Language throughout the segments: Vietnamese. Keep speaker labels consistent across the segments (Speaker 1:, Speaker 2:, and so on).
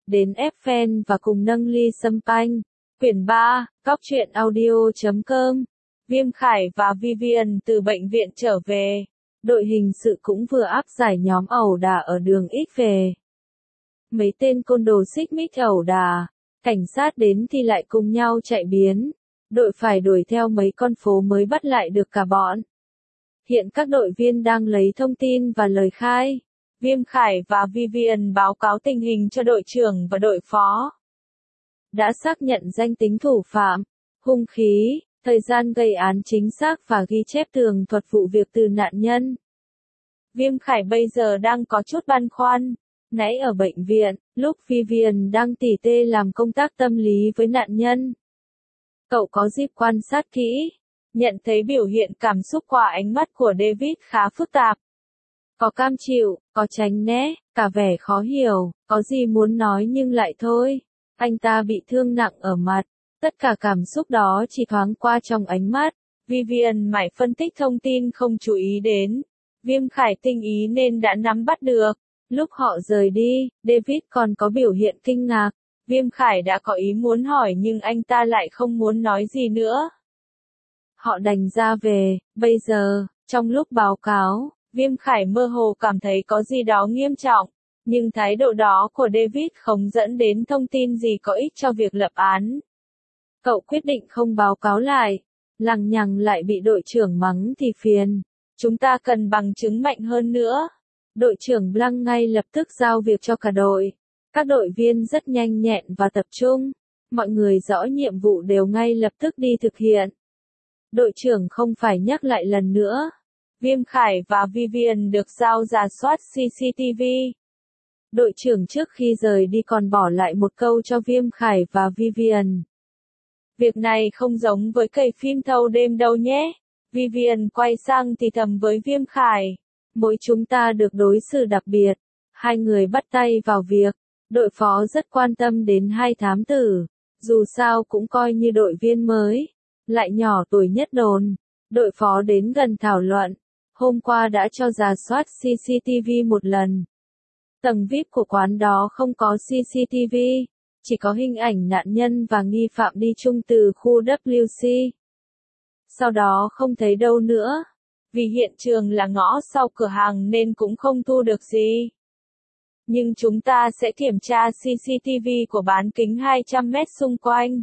Speaker 1: đến Eiffel và cùng nâng ly champagne. Quyển 3, Cóc truyện audio.com. Viêm Khải và Vivian từ bệnh viện trở về. Đội hình sự cũng vừa áp giải nhóm ẩu đả ở đường X về. Mấy tên côn đồ xích mích ẩu đả, cảnh sát đến thì lại cùng nhau chạy biến. Đội phải đuổi theo mấy con phố mới bắt lại được cả bọn. Hiện các đội viên đang lấy thông tin và lời khai. Viêm Khải và Vivian báo cáo tình hình cho đội trưởng và đội phó. Đã xác nhận danh tính thủ phạm, hung khí, thời gian gây án chính xác và ghi chép tường thuật vụ việc từ nạn nhân. Viêm Khải bây giờ đang có chút băn khoăn. Nãy ở bệnh viện, lúc Vivian đang tỉ tê làm công tác tâm lý với nạn nhân. Cậu có dịp quan sát kỹ, nhận thấy biểu hiện cảm xúc qua ánh mắt của David khá phức tạp. Có cam chịu, có tránh né, cả vẻ khó hiểu, có gì muốn nói nhưng lại thôi. Anh ta bị thương nặng ở mặt, tất cả cảm xúc đó chỉ thoáng qua trong ánh mắt. Vivian mải phân tích thông tin không chú ý đến. Viêm Khải tinh ý nên đã nắm bắt được. Lúc họ rời đi, David còn có biểu hiện kinh ngạc. Viêm Khải đã có ý muốn hỏi nhưng anh ta lại không muốn nói gì nữa. Họ đành ra về. Bây giờ, trong lúc báo cáo, Viêm Khải mơ hồ cảm thấy có gì đó nghiêm trọng. Nhưng thái độ đó của David không dẫn đến thông tin gì có ích cho việc lập án. Cậu quyết định không báo cáo lại. Lằng nhằng lại bị đội trưởng mắng thì phiền. Chúng ta cần bằng chứng mạnh hơn nữa. Đội trưởng Blanc ngay lập tức giao việc cho cả đội. Các đội viên rất nhanh nhẹn và tập trung. Mọi người rõ nhiệm vụ đều ngay lập tức đi thực hiện. Đội trưởng không phải nhắc lại lần nữa. Viêm Khải và Vivian được giao rà soát CCTV. Đội trưởng trước khi rời đi còn bỏ lại một câu cho Viêm Khải và Vivian. Việc này không giống với cày phim thâu đêm đâu nhé. Vivian quay sang thì thầm với Viêm Khải. Mỗi chúng ta được đối xử đặc biệt. Hai người bắt tay vào việc. Đội phó rất quan tâm đến hai thám tử. Dù sao cũng coi như đội viên mới. Lại nhỏ tuổi nhất đồn. Đội phó đến gần thảo luận. Hôm qua đã cho rà soát CCTV một lần. Tầng VIP của quán đó không có CCTV. Chỉ có hình ảnh nạn nhân và nghi phạm đi chung từ khu WC. Sau đó không thấy đâu nữa. Vì hiện trường là ngõ sau cửa hàng nên cũng không thu được gì. Nhưng chúng ta sẽ kiểm tra CCTV của bán kính 200 mét xung quanh.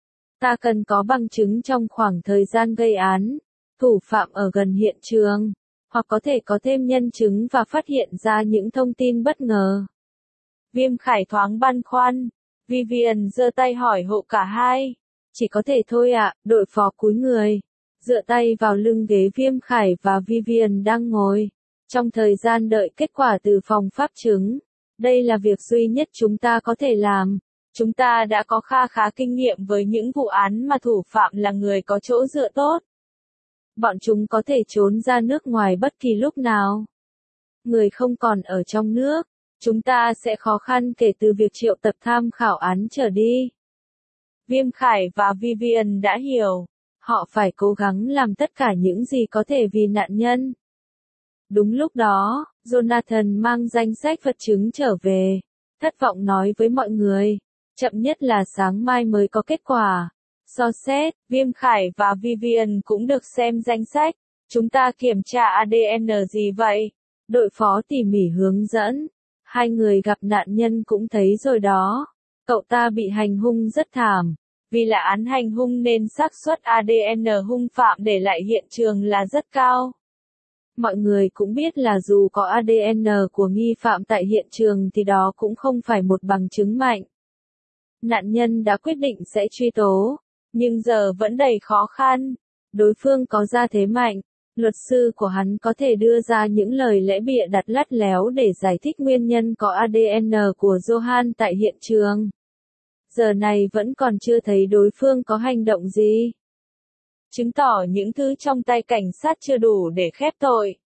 Speaker 1: Ta cần có bằng chứng trong khoảng thời gian gây án, thủ phạm ở gần hiện trường, hoặc có thể có thêm nhân chứng và phát hiện ra những thông tin bất ngờ. Viêm Khải thoáng băn khoăn. Vivian giơ tay hỏi hộ cả hai. Chỉ có thể thôi ạ, đội phó cúi người. Dựa tay vào lưng ghế Viêm Khải và Vivian đang ngồi. Trong thời gian đợi kết quả từ phòng pháp chứng. Đây là việc duy nhất chúng ta có thể làm. Chúng ta đã có kha khá kinh nghiệm với những vụ án mà thủ phạm là người có chỗ dựa tốt. Bọn chúng có thể trốn ra nước ngoài bất kỳ lúc nào. Người không còn ở trong nước. Chúng ta sẽ khó khăn kể từ việc triệu tập tham khảo án trở đi. Viêm Khải và Vivian đã hiểu. Họ phải cố gắng làm tất cả những gì có thể vì nạn nhân. Đúng lúc đó, Jonathan mang danh sách vật chứng trở về. Thất vọng nói với mọi người. Chậm nhất là sáng mai mới có kết quả. So xét, Viêm Khải và Vivian cũng được xem danh sách. Chúng ta kiểm tra ADN gì vậy? Đội phó tỉ mỉ hướng dẫn. Hai người gặp nạn nhân cũng thấy rồi đó. Cậu ta bị hành hung rất thảm. Vì là án hành hung nên xác suất ADN hung phạm để lại hiện trường là rất cao. Mọi người cũng biết là dù có ADN của nghi phạm tại hiện trường thì đó cũng không phải một bằng chứng mạnh. Nạn nhân đã quyết định sẽ truy tố, nhưng giờ vẫn đầy khó khăn. Đối phương có gia thế mạnh, luật sư của hắn có thể đưa ra những lời lẽ bịa đặt lắt léo để giải thích nguyên nhân có ADN của Johan tại hiện trường. Giờ này vẫn còn chưa thấy đối phương có hành động gì. Chứng tỏ những thứ trong tay cảnh sát chưa đủ để khép tội.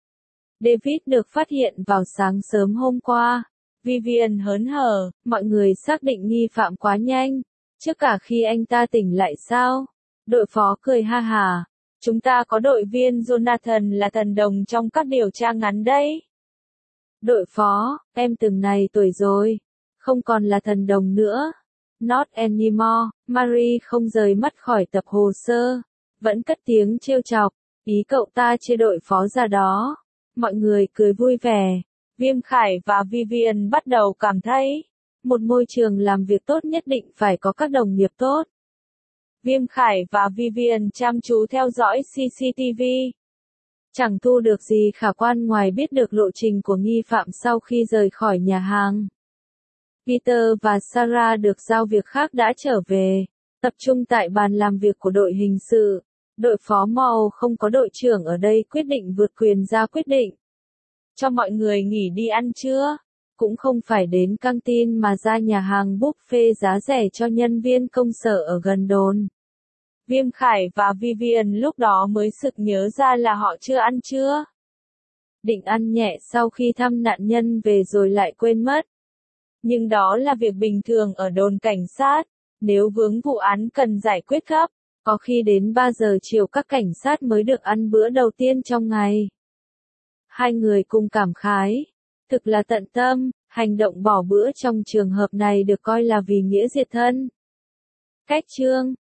Speaker 1: David được phát hiện vào sáng sớm hôm qua. Vivian hớn hở, mọi người xác định nghi phạm quá nhanh. Trước cả khi anh ta tỉnh lại sao? Đội phó cười ha hả. Chúng ta có đội viên Jonathan là thần đồng trong các điều tra ngắn đấy. Đội phó, em từng này tuổi rồi. Không còn là thần đồng nữa. Not anymore. Marie không rời mắt khỏi tập hồ sơ. Vẫn cất tiếng trêu chọc. Ý cậu ta chê đội phó ra đó. Mọi người cười vui vẻ. Viêm Khải và Vivian bắt đầu cảm thấy, một môi trường làm việc tốt nhất định phải có các đồng nghiệp tốt. Viêm Khải và Vivian chăm chú theo dõi CCTV. Chẳng thu được gì khả quan ngoài biết được lộ trình của nghi phạm sau khi rời khỏi nhà hàng. Peter và Sarah được giao việc khác đã trở về, tập trung tại bàn làm việc của đội hình sự. Đội phó Mao không có đội trưởng ở đây quyết định vượt quyền ra quyết định. Cho mọi người nghỉ đi ăn trưa. Cũng không phải đến căng tin mà ra nhà hàng buffet giá rẻ cho nhân viên công sở ở gần đồn. Viêm Khải và Vivian lúc đó mới sực nhớ ra là họ chưa ăn trưa. Định ăn nhẹ sau khi thăm nạn nhân về rồi lại quên mất. Nhưng đó là việc bình thường ở đồn cảnh sát. Nếu vướng vụ án cần giải quyết gấp, có khi đến 3 giờ chiều các cảnh sát mới được ăn bữa đầu tiên trong ngày. Hai người cùng cảm khái. Thực là tận tâm, hành động bỏ bữa trong trường hợp này được coi là vì nghĩa diệt thân. Cách chương